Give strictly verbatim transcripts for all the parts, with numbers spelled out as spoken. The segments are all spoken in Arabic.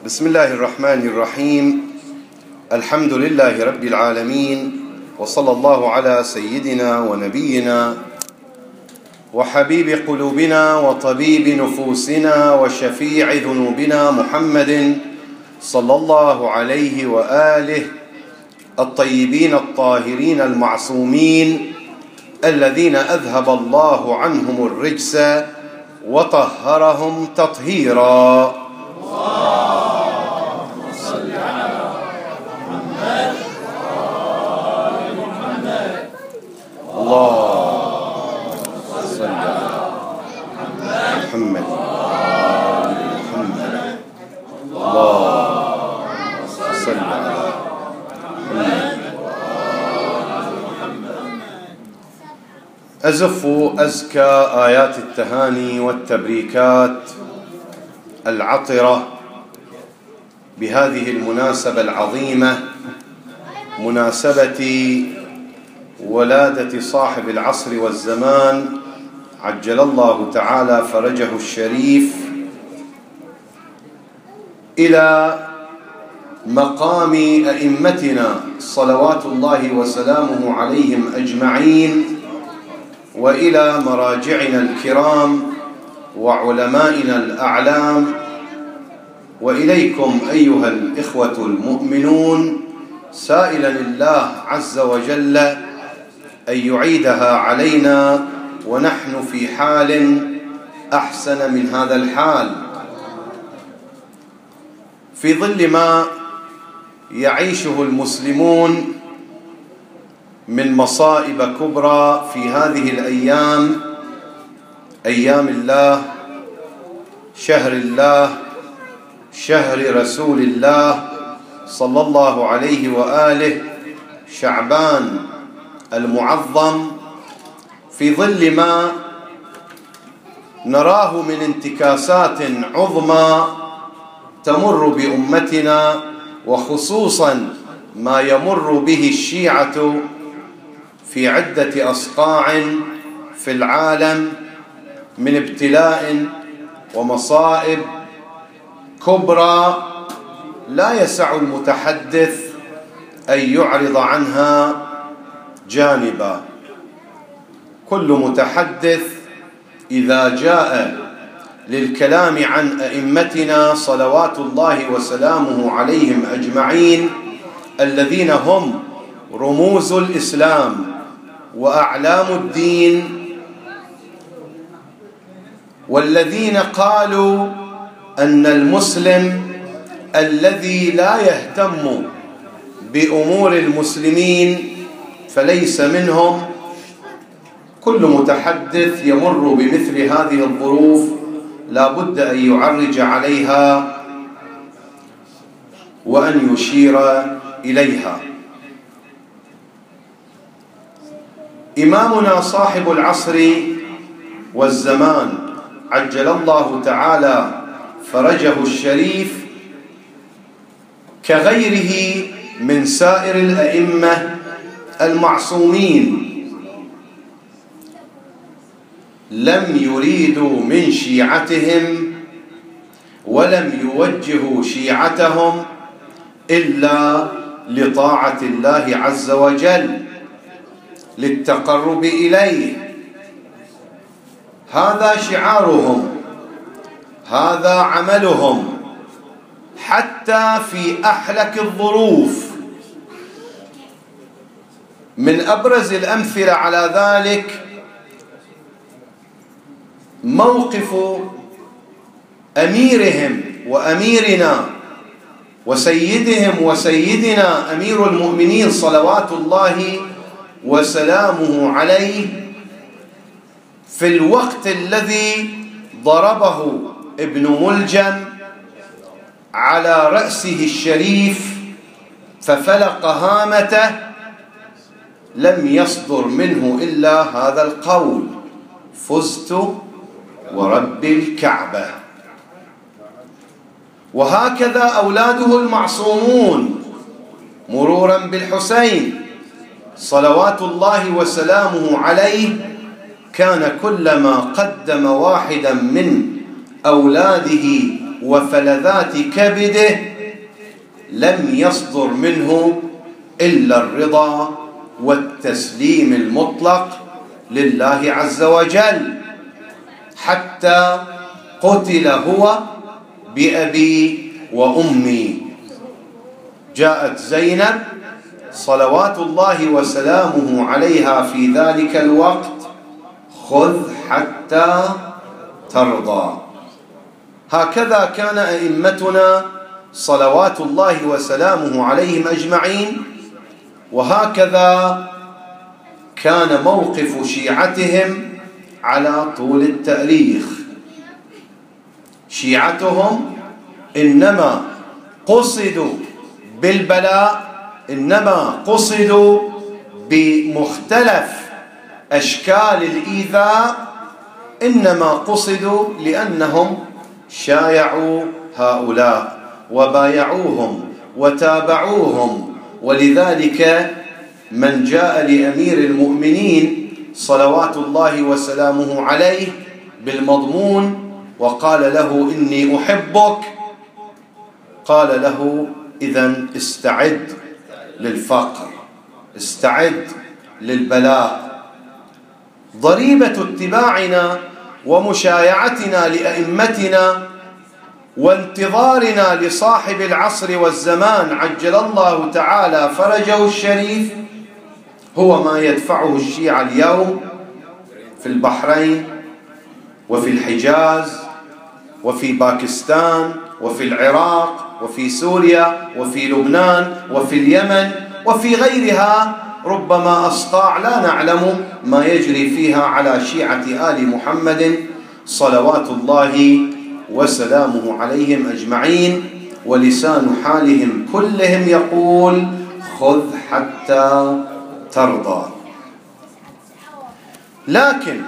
بسم الله الرحمن الرحيم. الحمد لله رب العالمين، وصلى الله على سيدنا ونبينا وحبيب قلوبنا وطبيب نفوسنا وشفيع ذنوبنا محمد صلى الله عليه وآله الطيبين الطاهرين المعصومين الذين أذهب الله عنهم الرجس وطهرهم تطهيرا. اللهم صل على محمد وآل محمد. اللهم صل على محمد وآل محمد. اللهم صل على محمد. أزف أزكى آيات التهاني والتبريكات العطرة بهذه المناسبة العظيمة، مناسبة ولادة صاحب العصر والزمان عجل الله تعالى فرجه الشريف، إلى مقام أئمتنا صلوات الله وسلامه عليهم أجمعين، وإلى مراجعنا الكرام وعلمائنا الأعلام، وإليكم أيها الإخوة المؤمنون، سائلا الله عز وجل أن يعيدها علينا ونحن في حال أحسن من هذا الحال، في ظل ما يعيشه المسلمون من مصائب كبرى في هذه الأيام، أيام الله، شهر الله، شهر رسول الله صلى الله عليه وآله، شعبان المعظم، في ظل ما نراه من انتكاسات عظمى تمر بأمتنا، وخصوصا ما يمر به الشيعة في عدة أصقاع في العالم من ابتلاء ومصائب كبرى لا يسع المتحدث أن يعرض عنها جانبا. كل متحدث إذا جاء للكلام عن أئمتنا صلوات الله وسلامه عليهم أجمعين، الذين هم رموز الإسلام وأعلام الدين، والذين قالوا أن المسلم الذي لا يهتم بأمور المسلمين فليس منهم، كل متحدث يمر بمثل هذه الظروف لا بد أن يعرج عليها وأن يشير إليها. إمامنا صاحب العصر والزمان عجل الله تعالى فرجه الشريف كغيره من سائر الأئمة المعصومين لم يريدوا من شيعتهم ولم يوجهوا شيعتهم إلا لطاعة الله عز وجل، للتقرب إليه. هذا شعارهم، هذا عملهم، حتى في أحلك الظروف. من أبرز الأمثلة على ذلك موقف أميرهم وأميرنا وسيدهم وسيدنا أمير المؤمنين صلوات الله وسلامه عليه في الوقت الذي ضربه ابن ملجم على رأسه الشريف ففلق هامته، لم يصدر منه إلا هذا القول: فزت ورب الكعبة. وهكذا أولاده المعصومون، مرورا بالحسين صلوات الله وسلامه عليه، كان كلما قدم واحدا من أولاده وفلذات كبده لم يصدر منه إلا الرضا والتسليم المطلق لله عز وجل، حتى قتل هو بأبي وأمي. جاءت زينب صلوات الله وسلامه عليها في ذلك الوقت: خذ حتى ترضى. هكذا كان أئمتنا صلوات الله وسلامه عليهم أجمعين، وهكذا كان موقف شيعتهم على طول التاريخ. شيعتهم إنما قصدوا بالبلاء، إنما قصدوا بمختلف أشكال الإيذاء، إنما قصدوا لأنهم شايعوا هؤلاء وبايعوهم وتابعوهم. ولذلك من جاء لأمير المؤمنين صلوات الله وسلامه عليه بالمضمون وقال له: إني أحبك، قال له: إذن استعد للفقر، استعد للبلاء. ضريبة اتباعنا ومشايعتنا لأئمتنا وانتظارنا لصاحب العصر والزمان عجل الله تعالى فرجه الشريف هو ما يدفعه الشيعة اليوم في البحرين وفي الحجاز وفي باكستان وفي العراق وفي سوريا وفي لبنان وفي اليمن وفي غيرها، ربما أصقاع لا نعلم ما يجري فيها على شيعة آل محمد صلوات الله وسلامه عليهم أجمعين، ولسان حالهم كلهم يقول: خذ حتى ترضى. لكن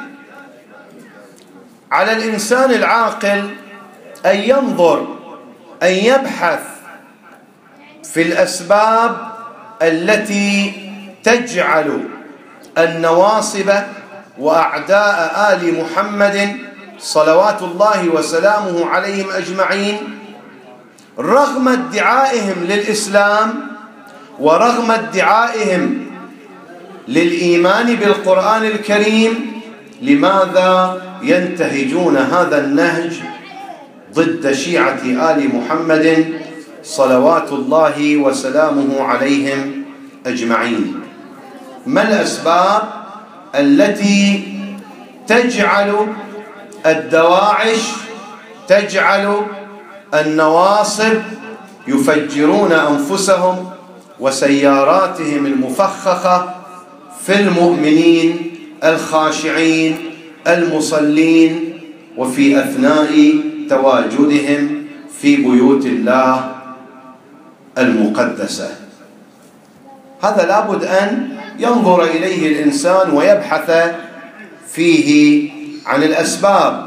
على الإنسان العاقل أن ينظر، أن يبحث في الأسباب التي تجعل النواصب وأعداء آل محمد صلوات الله وسلامه عليهم أجمعين رغم ادعائهم للإسلام ورغم ادعائهم للإيمان بالقرآن الكريم، لماذا ينتهجون هذا النهج ضد شيعة آل محمد صلوات الله وسلامه عليهم أجمعين؟ ما الأسباب التي تجعل الدواعش، تجعل النواصب يفجرون أنفسهم وسياراتهم المفخخة في المؤمنين الخاشعين المصلين وفي أثناء تواجدهم في بيوت الله المقدسة؟ هذا لابد أن ينظر إليه الإنسان ويبحث فيه عن الأسباب.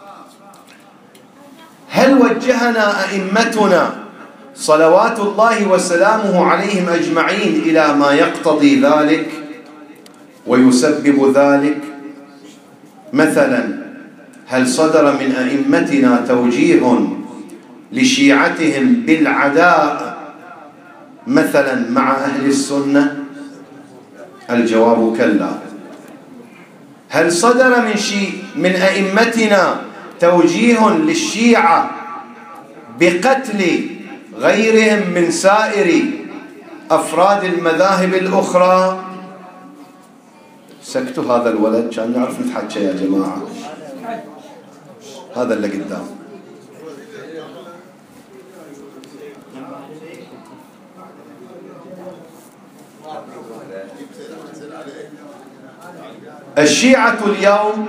هل وجهنا أئمتنا صلوات الله وسلامه عليهم أجمعين إلى ما يقتضي ذلك ويسبب ذلك؟ مثلا، هل صدر من أئمتنا توجيه لشيعتهم بالعداء مثلا مع أهل السنة؟ الجواب كلا. هل صدر من شيء من أئمتنا توجيه للشيعة بقتل غيرهم من سائر أفراد المذاهب الأخرى؟ سكتوا هذا الولد كان نعرف نتحكي يا جماعة. هذا اللي قدام. الشيعة اليوم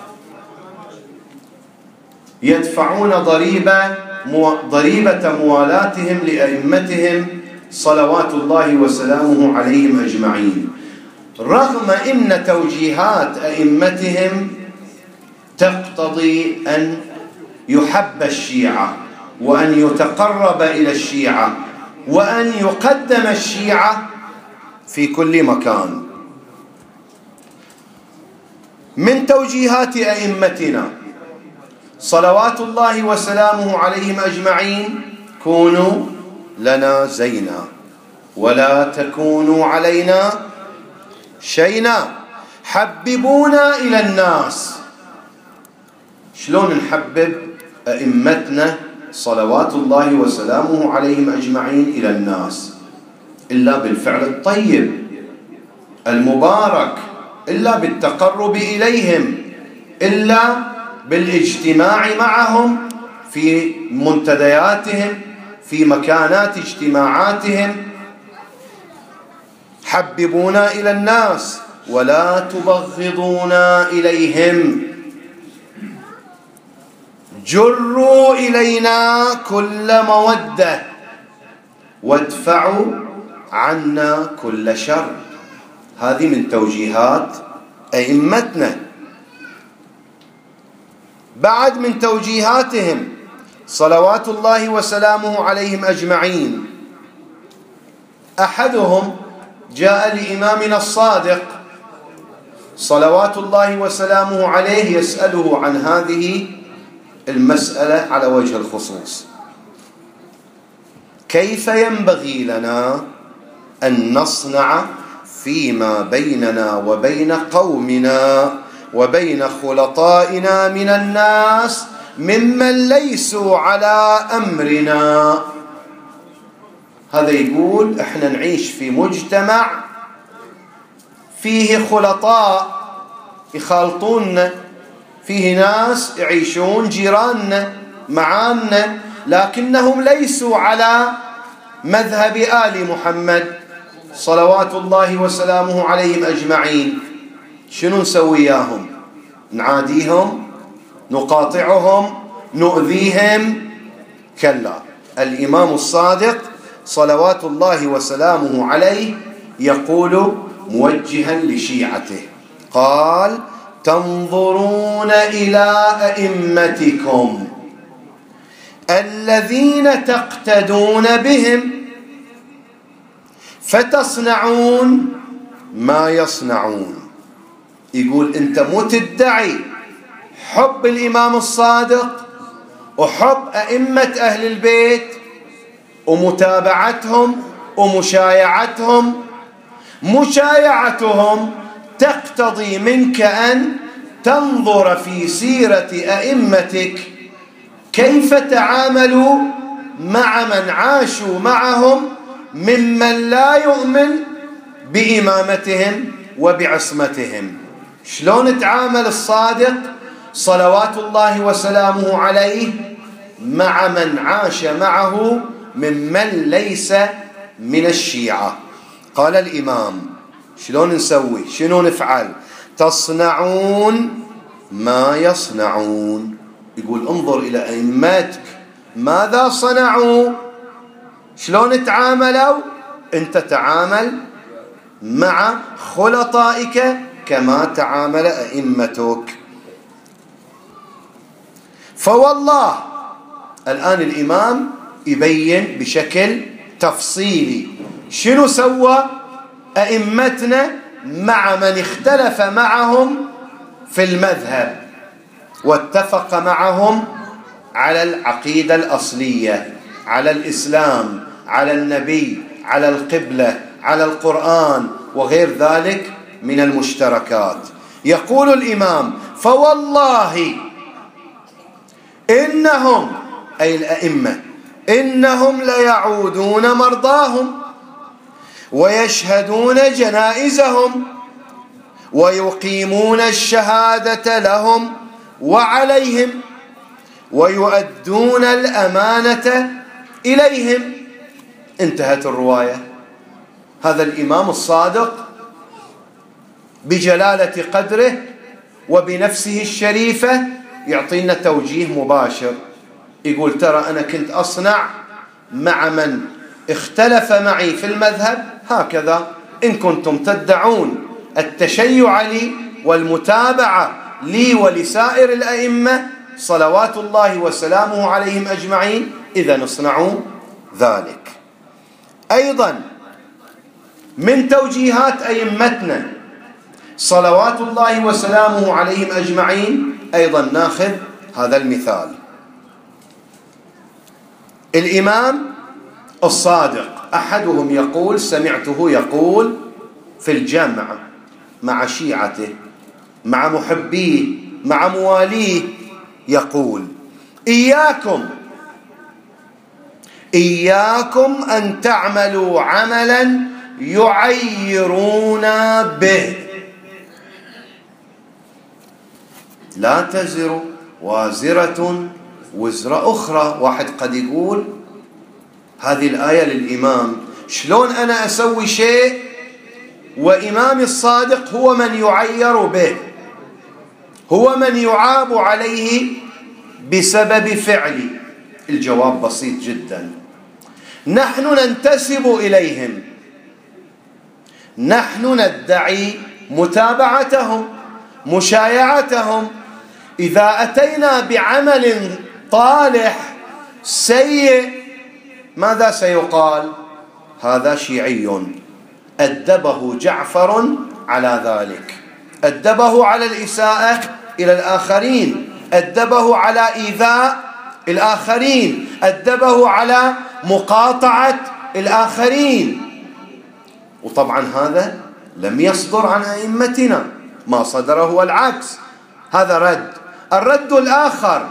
يدفعون ضريبة ضريبة موالاتهم لأئمتهم صلوات الله وسلامه عليهم أجمعين، رغم إن توجيهات أئمتهم تقتضي أن يحب الشيعة وأن يتقرب إلى الشيعة وأن يقدم الشيعة في كل مكان. من توجيهات أئمتنا صلوات الله وسلامه عليهم أجمعين: كونوا لنا زينا ولا تكونوا علينا شينا، حببونا إلى الناس. شلون نحبب أئمتنا صلوات الله وسلامه عليهم أجمعين إلى الناس؟ إلا بالفعل الطيب المبارك، إلا بالتقرب إليهم، إلا بالاجتماع معهم في منتدياتهم، في مكانات اجتماعاتهم. حببونا إلى الناس ولا تبغضونا إليهم، جروا إلينا كل مودة وادفعوا عنا كل شر. هذه من توجيهات أئمتنا. بعد من توجيهاتهم صلوات الله وسلامه عليهم أجمعين، أحدهم جاء لإمامنا الصادق صلوات الله وسلامه عليه يسأله عن هذه المسألة على وجه الخصوص: كيف ينبغي لنا أن نصنع فيما بيننا وبين قومنا وبين خلطائنا من الناس ممن ليسوا على أمرنا؟ هذا يقول احنا نعيش في مجتمع فيه خلطاء يخالطوننا، فيه ناس يعيشون جيراننا معانا لكنهم ليسوا على مذهب آل محمد صلوات الله وسلامه عليهم أجمعين. شنو نسوي وياهم؟ نعاديهم؟ نقاطعهم؟ نؤذيهم؟ كلا. الإمام الصادق صلوات الله وسلامه عليه يقول موجها لشيعته، قال: تنظرون إلى أئمتكم الذين تقتدون بهم فتصنعون ما يصنعون. يقول أنت مو تدعي حب الإمام الصادق وحب أئمة أهل البيت ومتابعتهم ومشايعتهم، مشايعتهم تقتضي منك أن تنظر في سيرة أئمتك كيف تعاملوا مع من عاشوا معهم ممن لا يؤمن بإمامتهم وبعصمتهم. شلون تعامل الصادق صلوات الله وسلامه عليه مع من عاش معه ممن ليس من الشيعة؟ قال الإمام: شلون نسوي؟ شنو نفعل؟ تصنعون ما يصنعون. يقول انظر إلى أئمتك ماذا صنعوا، شلون تعاملوا. أنت تعامل مع خلطائك كما تعامل أئمتك. فوالله الآن الإمام يبين بشكل تفصيلي شنو سوى أئمتنا مع من اختلف معهم في المذهب واتفق معهم على العقيدة الأصلية، على الإسلام، على النبي، على القبلة، على القرآن وغير ذلك من المشتركات. يقول الإمام: فوالله إنهم، أي الأئمة، إنهم ليعودون مرضاهم ويشهدون جنائزهم ويقيمون الشهادة لهم وعليهم ويؤدون الأمانة إليهم. انتهت الرواية. هذا الإمام الصادق بجلالة قدره وبنفسه الشريفة يعطينا توجيه مباشر، يقول: ترى أنا كنت أصنع مع من اختلف معي في المذهب هكذا. إن كنتم تدعون التشيع لي والمتابعة لي ولسائر الأئمة صلوات الله وسلامه عليهم أجمعين، إذا اصنعوا ذلك. أيضا من توجيهات أئمتنا صلوات الله وسلامه عليهم أجمعين أيضا ناخذ هذا المثال. الإمام الصادق أحدهم يقول، سمعته يقول في الجمع مع شيعته مع محبيه مع مواليه، يقول: إياكم إياكم أن تعملوا عملا يعيرون به، لا تزر وازرة وزر أخرى. واحد قد يقول هذه الآية للإمام، شلون أنا أسوي شيء وإمامي الصادق هو من يعير به، هو من يعاب عليه بسبب فعلي؟ الجواب بسيط جدا: نحن ننتسب إليهم، نحن ندعي متابعتهم مشايعتهم. إذا أتينا بعمل طالح سيء ماذا سيقال؟ هذا شيعي، أدبه جعفر على ذلك، أدبه على الإساءة إلى الآخرين، أدبه على إيذاء الآخرين، أدبه على مقاطعة الآخرين. وطبعا هذا لم يصدر عن أئمتنا، ما صدر هو العكس، هذا رد. الرد الآخر: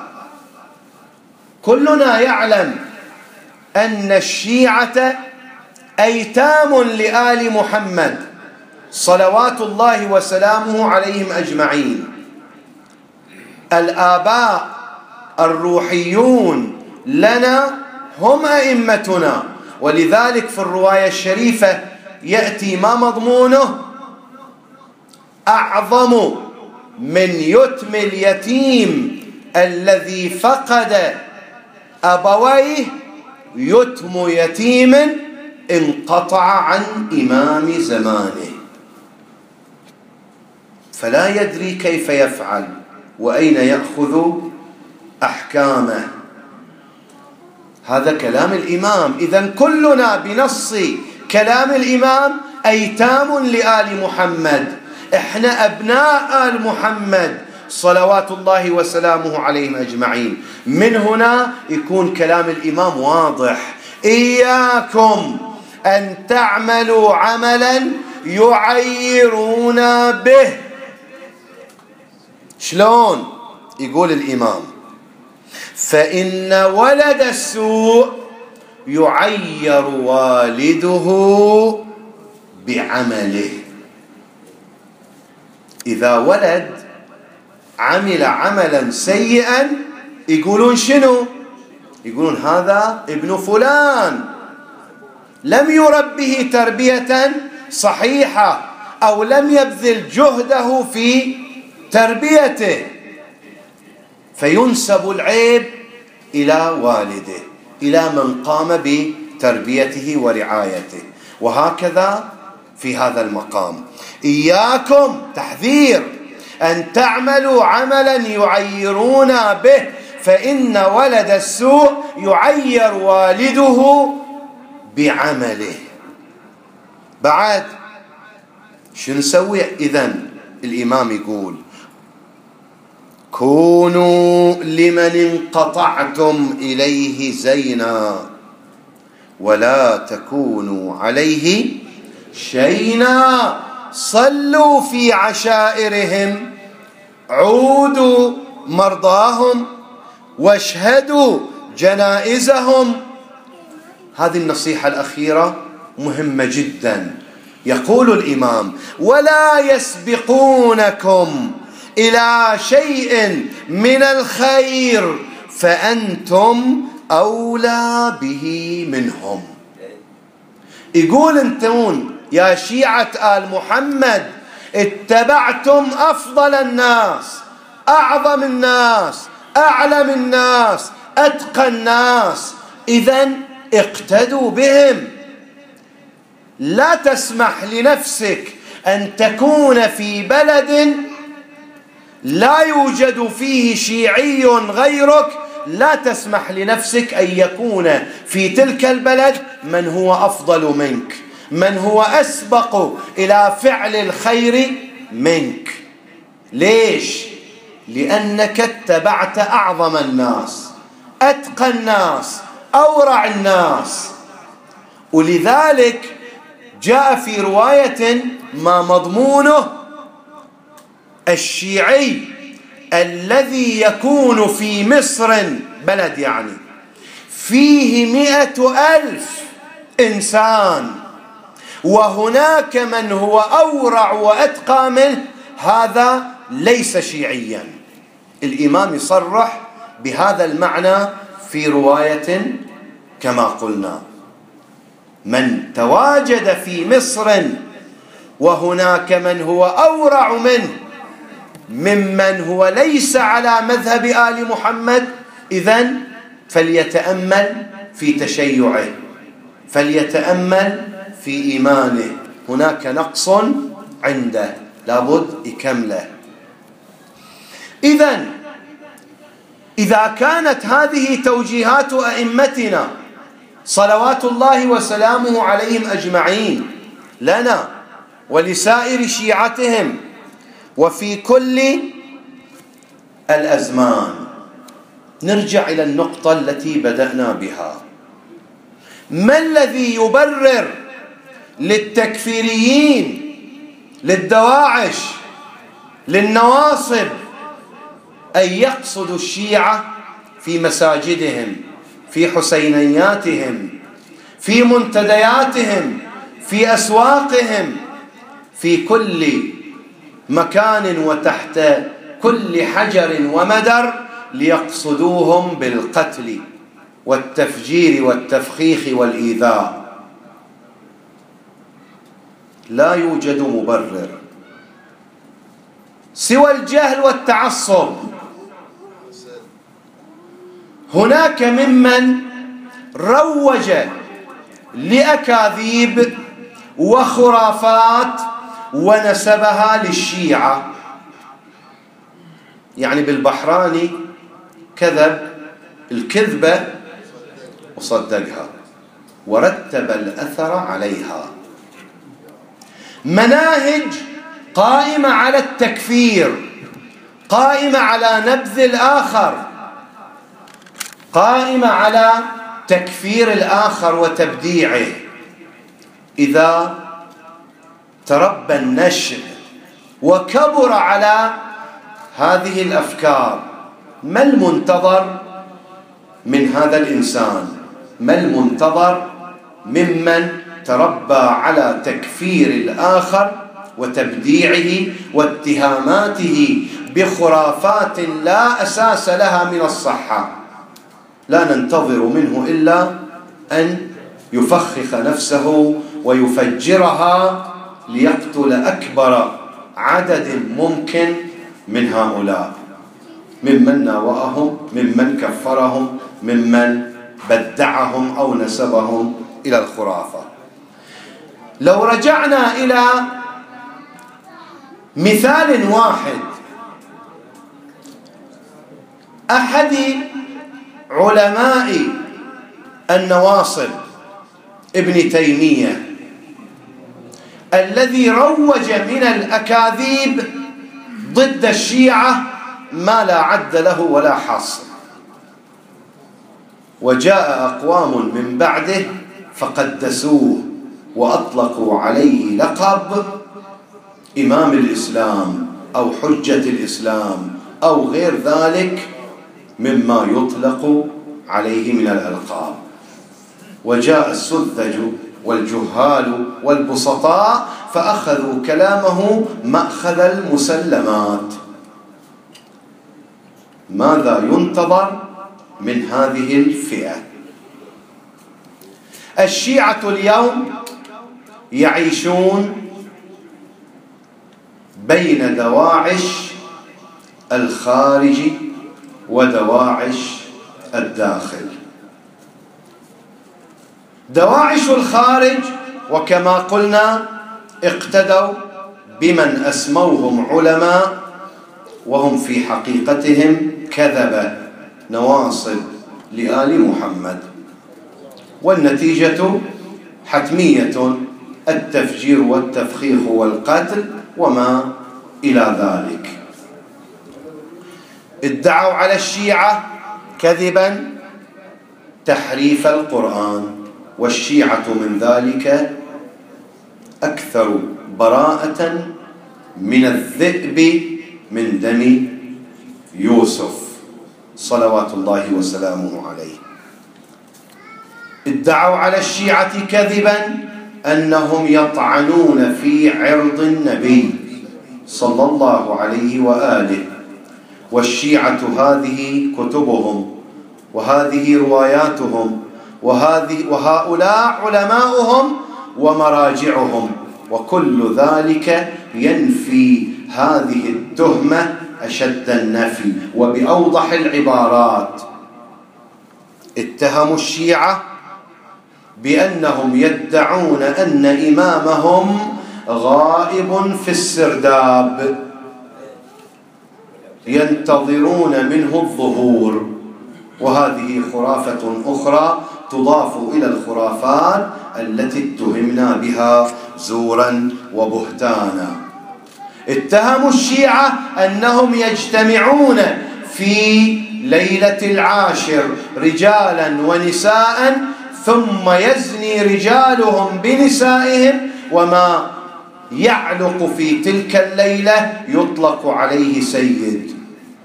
كلنا يعلم أن الشيعة أيتام لآل محمد صلوات الله وسلامه عليهم أجمعين. الآباء الروحيون لنا هم أئمتنا، ولذلك في الرواية الشريفة يأتي ما مضمونه: أعظم من يتم اليتيم الذي فقد أبويه يتم يتيم انقطع عن إمام زمانه. فلا يدري كيف يفعل وأين يأخذ أحكامه. هذا كلام الإمام. إذن كلنا بنص كلام الإمام أيتام لآل محمد، إحنا أبناء آل محمد صلوات الله وسلامه عليهم أجمعين. من هنا يكون كلام الإمام واضح: إياكم أن تعملوا عملا يعيرون به. شلون؟ يقول الإمام: فإن ولد السوء يعير والده بعمله. إذا ولد عمل عملا سيئا يقولون شنو؟ يقولون هذا ابن فلان لم يربه تربية صحيحة، أو لم يبذل جهده في تربيته، فينسب العيب إلى والده، إلى من قام بتربيته ورعايته. وهكذا في هذا المقام: إياكم، تحذير، أن تعملوا عملا يعيرون به، فإن ولد السوء يعير والده بعمله. بعد شو نسوي؟ إذن الإمام يقول: كونوا لمن انقطعتم إليه زينا ولا تكونوا عليه شينا، صلوا في عشائرهم، عودوا مرضاهم، واشهدوا جنائزهم. هذه النصيحة الأخيرة مهمة جدا. يقول الإمام: ولا يسبقونكم إلى شيء من الخير فأنتم أولى به منهم. يقول انتم يا شيعة آل محمد اتبعتم أفضل الناس، أعظم الناس، أعلم الناس، أتقى الناس، إذن اقتدوا بهم. لا تسمح لنفسك أن تكون في بلد لا يوجد فيه شيعي غيرك، لا تسمح لنفسك أن يكون في تلك البلد من هو أفضل منك، من هو أسبق إلى فعل الخير منك. ليش؟ لأنك اتبعت أعظم الناس، أتقى الناس، أورع الناس. ولذلك جاء في رواية ما مضمونه: الشيعي الذي يكون في مصر، بلد يعني فيه مئة ألف إنسان، وهناك من هو أورع وأتقى منه، هذا ليس شيعيا. الإمام يصرح بهذا المعنى في رواية كما قلنا: من تواجد في مصر وهناك من هو أورع منه ممن هو ليس على مذهب آل محمد، إذن فليتأمل في تشيعه، فليتأمل في إيمانه، هناك نقص عنده لابد يكمله. إذن إذا كانت هذه توجيهات أئمتنا صلوات الله وسلامه عليهم أجمعين لنا ولسائر شيعتهم وفي كل الأزمان، نرجع إلى النقطة التي بدأنا بها: ما الذي يبرر للتكفيريين، للدواعش، للنواصب أن يقصدوا الشيعة في مساجدهم، في حسينياتهم، في منتدياتهم، في أسواقهم، في كل مكان وتحت كل حجر ومدر، ليقصدوهم بالقتل والتفجير والتفخيخ والإيذاء؟ لا يوجد مبرر سوى الجهل والتعصب. هناك ممن روج لأكاذيب وخرافات ونسبها للشيعة، يعني بالبحراني كذب الكذبة وصدقها ورتب الأثر عليها. مناهج قائمة على التكفير، قائمة على نبذ الآخر، قائمة على تكفير الآخر وتبديعه. إذا تربى النشء وكبر على هذه الأفكار، ما المنتظر من هذا الإنسان؟ ما المنتظر ممن تربى على تكفير الآخر وتبديعه واتهاماته بخرافات لا أساس لها من الصحة؟ لا ننتظر منه إلا أن يفخخ نفسه ويفجرها ليقتل أكبر عدد ممكن من هؤلاء، ممن ناوأهم، ممن كفرهم، ممن بدعهم أو نسبهم إلى الخرافة. لو رجعنا إلى مثال واحد: أحد علماء النواصب ابن تيمية الذي روج من الأكاذيب ضد الشيعة ما لا عد له ولا حصر، وجاء أقوام من بعده فقدسوه وأطلقوا عليه لقب إمام الإسلام أو حجة الإسلام أو غير ذلك مما يطلق عليه من الألقاب. وجاء السذج والجهال والبسطاء فأخذوا كلامه مأخذ المسلمات. ماذا ينتظر من هذه الفئة؟ الشيعة اليوم يعيشون بين دواعش الخارج ودواعش الداخل. دواعش الخارج وكما قلنا اقتدوا بمن أسموهم علماء وهم في حقيقتهم كذبة نواصب لآل محمد، والنتيجة حتمية التفجير والتفخيخ والقتل وما إلى ذلك. ادعوا على الشيعة كذبا تحريف القرآن، والشيعة من ذلك أكثر براءة من الذئب من دم يوسف صلوات الله وسلامه عليه. ادعوا على الشيعة كذبا أنهم يطعنون في عرض النبي صلى الله عليه وآله، والشيعة هذه كتبهم وهذه رواياتهم وهذه وهؤلاء علماؤهم ومراجعهم، وكل ذلك ينفي هذه التهمة أشد النفي وبأوضح العبارات. اتهموا الشيعة بأنهم يدعون أن إمامهم غائب في السرداب ينتظرون منه الظهور، وهذه خرافة أخرى تضاف إلى الخرافات التي اتهمنا بها زورا وبهتانا. اتهموا الشيعة أنهم يجتمعون في ليلة العاشر رجالا ونساء، ثم يزني رجالهم بنسائهم، وما يعلق في تلك الليلة يطلق عليه سيد.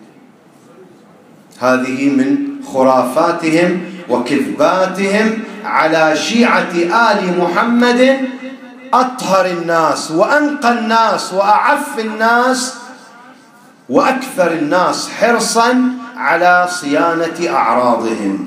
هذه من خرافاتهم وكذباتهم على شيعة آل محمد، أطهر الناس وأنقى الناس وأعف الناس وأكثر الناس حرصا على صيانة أعراضهم.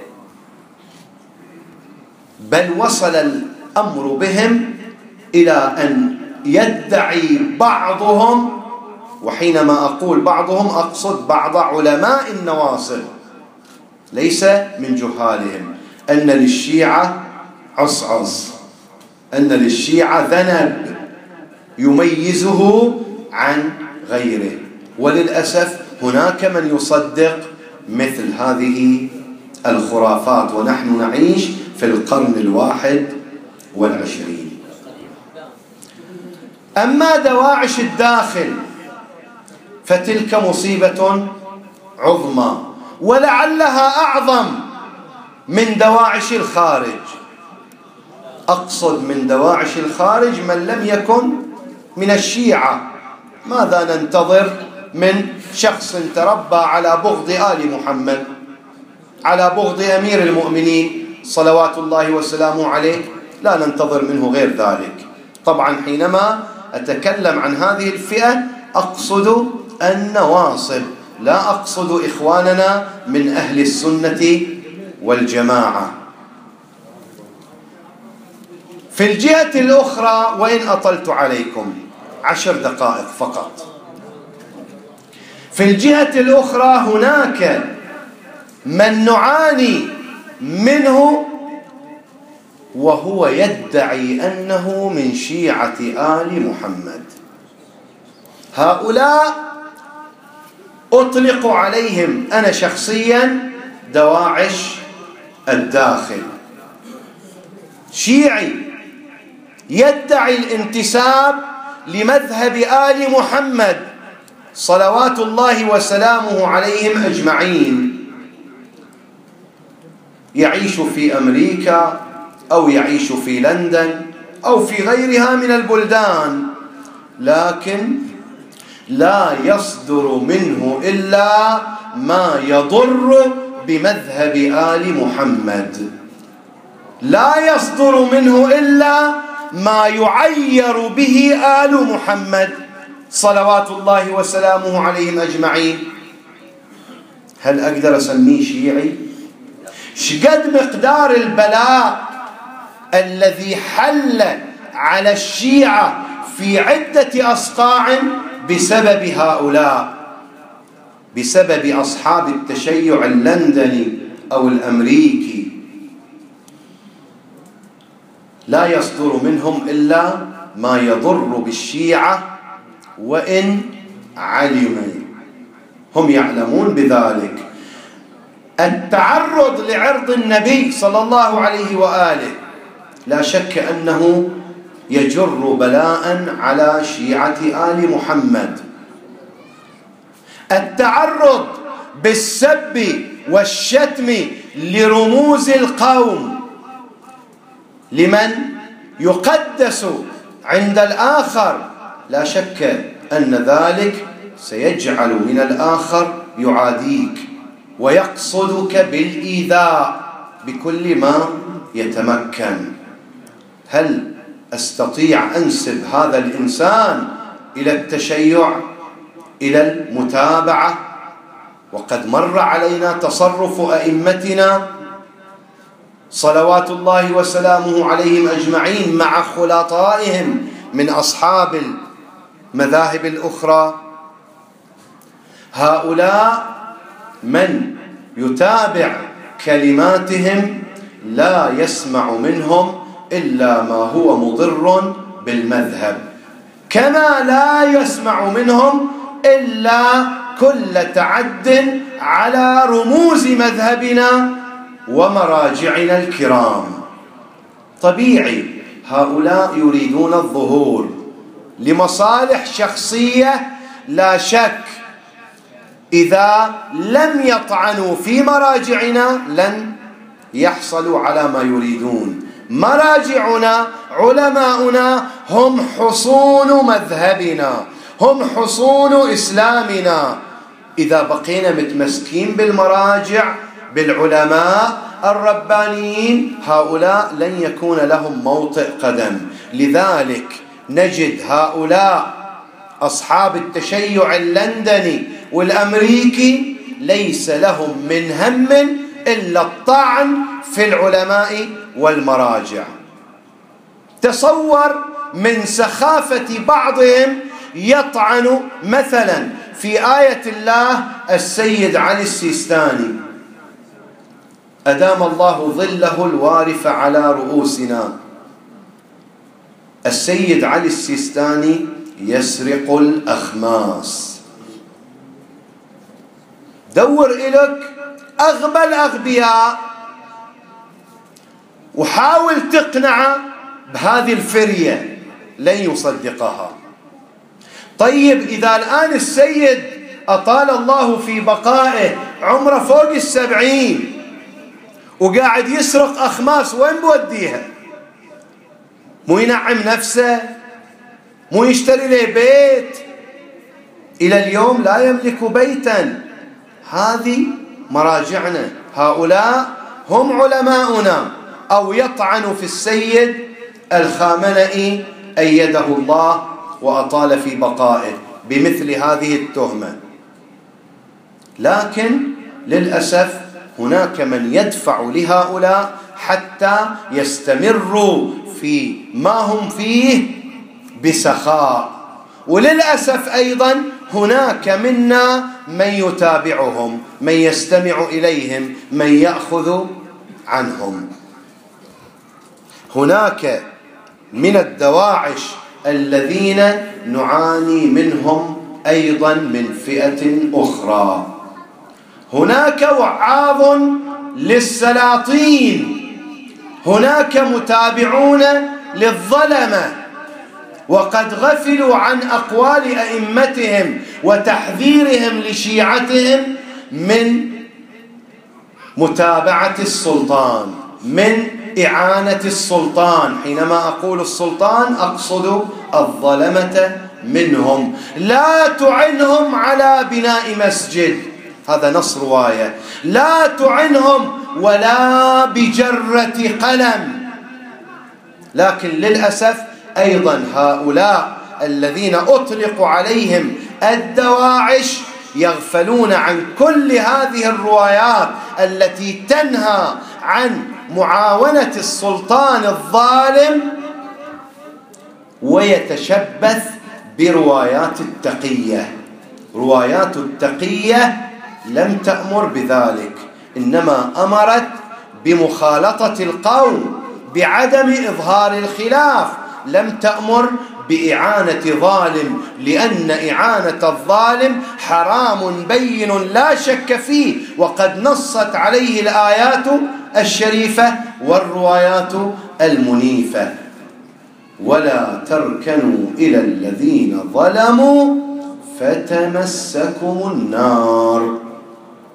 بل وصل الأمر بهم إلى أن يدعي بعضهم، وحينما أقول بعضهم أقصد بعض علماء النواصب ليس من جهالهم، أن للشيعة عصعص، أن للشيعة ذنب يميزه عن غيره. وللأسف هناك من يصدق مثل هذه الخرافات، ونحن نعيش في القرن الواحد والعشرين. أما دواعش الداخل فتلك مصيبة عظمى، ولعلها أعظم من دواعش الخارج. أقصد من دواعش الخارج من لم يكن من الشيعة. ماذا ننتظر من شخص تربى على بغض آل محمد، على بغض أمير المؤمنين صلوات الله وسلامه عليه؟ لا ننتظر منه غير ذلك. طبعا حينما أتكلم عن هذه الفئة أقصد النواصب، لا أقصد إخواننا من أهل السنة والجماعة. في الجهة الأخرى، وإن أطلت عليكم عشر دقائق فقط، في الجهة الأخرى هناك من نعاني منه وهو يدعي أنه من شيعة آل محمد. هؤلاء أطلق عليهم أنا شخصيا دواعش الداخل. شيعي يدعي الانتساب لمذهب آل محمد صلوات الله وسلامه عليهم أجمعين، يعيش في أمريكا أو يعيش في لندن أو في غيرها من البلدان، لكن لا يصدر منه إلا ما يضر بمذهب آل محمد، لا يصدر منه إلا ما يعير به آل محمد صلوات الله وسلامه عليهم أجمعين. هل أقدر أسميه شيعي؟ شقد مقدار البلاء الذي حل على الشيعة في عدة أصقاع بسبب هؤلاء، بسبب أصحاب التشيع اللندني أو الأمريكي. لا يصدر منهم إلا ما يضر بالشيعة، وإن علموا، هم يعلمون بذلك. التعرض لعرض النبي صلى الله عليه وآله لا شك أنه يجر بلاء على شيعة آل محمد. التعرض بالسب والشتم لرموز القوم لمن يقدس عند الآخر، لا شك أن ذلك سيجعل من الآخر يعاديك ويقصدك بالإيذاء بكل ما يتمكن. هل أستطيع أنسب هذا الإنسان إلى التشيع، إلى المتابعة؟ وقد مر علينا تصرف أئمتنا صلوات الله وسلامه عليهم أجمعين مع خلطائهم من أصحاب المذاهب الأخرى. هؤلاء من يتابع كلماتهم لا يسمع منهم إلا ما هو مضر بالمذهب، كما لا يسمع منهم إلا كل تعد على رموز مذهبنا ومراجعنا الكرام. طبيعي هؤلاء يريدون الظهور لمصالح شخصية، لا شك إذا لم يطعنوا في مراجعنا لن يحصلوا على ما يريدون. مراجعنا علماؤنا هم حصون مذهبنا، هم حصون إسلامنا. إذا بقينا متمسكين بالمراجع بالعلماء الربانيين هؤلاء لن يكون لهم موطئ قدم. لذلك نجد هؤلاء أصحاب التشيع اللندني والأمريكي ليس لهم من هم إلا الطعن في العلماء والمراجع. تصور من سخافة بعضهم يطعن مثلا في آية الله السيد علي السيستاني أدام الله ظله الوارف على رؤوسنا. السيد علي السيستاني يسرق الأخماس. دور إلك أغبى الأغبياء وحاول تقنعه بهذه الفرية لن يصدقها. طيب إذا الآن السيد أطال الله في بقائه عمره فوق السبعين وقاعد يسرق أخماس، وين بوديها؟ مو ينعم نفسه؟ مو يشتري له بيت؟ إلى اليوم لا يملك بيتا. هذه مراجعنا، هؤلاء هم علماؤنا. أو يطعن في السيد الخامنئي أيده الله وأطال في بقائه بمثل هذه التهمة. لكن للأسف هناك من يدفع لهؤلاء حتى يستمروا في ما هم فيه بسخاء. وللأسف أيضا هناك منا من يتابعهم، من يستمع إليهم، من يأخذ عنهم. هناك من الدواعش الذين نعاني منهم أيضا من فئة أخرى. هناك وعاظ للسلاطين، هناك متابعون للظلمة، وقد غفلوا عن أقوال أئمتهم وتحذيرهم لشيعتهم من متابعة السلطان، من إعانة السلطان. حينما أقول السلطان أقصد الظلمة منهم. لا تعنهم على بناء مسجد، هذا نص رواية. لا تعنهم ولا بجرة قلم. لكن للأسف أيضا هؤلاء الذين أطلق عليهم الدواعش يغفلون عن كل هذه الروايات التي تنهى عن معاونة السلطان الظالم، ويتشبث بروايات التقية. روايات التقية لم تأمر بذلك، إنما أمرت بمخالطة القوم، بعدم إظهار الخلاف. لم تأمر بإعانة ظالم، لأن إعانة الظالم حرام بين لا شك فيه، وقد نصت عليه الآيات الشريفة والروايات المنيفة. ولا تركنوا إلى الذين ظلموا فتمسكم النار.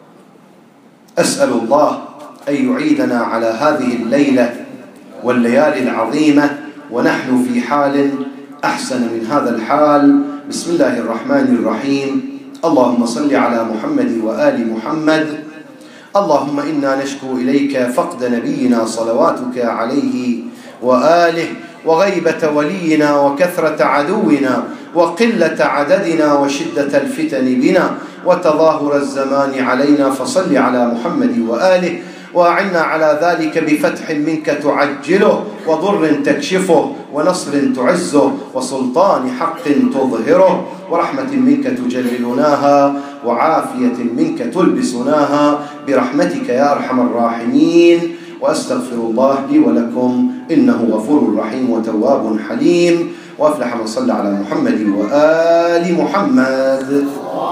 أسأل الله أن يعيدنا على هذه الليلة والليالي العظيمة ونحن في حال أحسن من هذا الحال. بسم الله الرحمن الرحيم. اللهم صل على محمد وآل محمد. اللهم إنا نشكو إليك فقد نبينا صلواتك عليه وآله، وغيبة ولينا، وكثرة عدونا، وقلة عددنا، وشدة الفتن بنا، وتظاهر الزمان علينا، فصل على محمد وآله، وأعنا على ذلك بفتح منك تعجله، وضر تكشفه، ونصر تعزه، وسلطان حق تظهره، ورحمة منك تجللناها، وعافية منك تلبسناها، برحمتك يا أرحم الراحمين. وأستغفر الله لي ولكم إنه غفور رحيم وتواب حليم. وأفلح من صلى على محمد وآل محمد.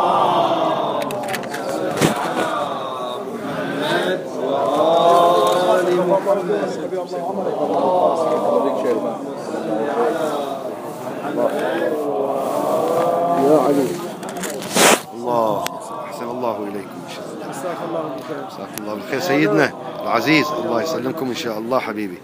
يا علي الله أحسن الله إليكم إن شاء الله. جزاك الله بالخير. جزاك الله بالخير سيدنا العزيز، الله يسلمكم إن شاء الله حبيبي.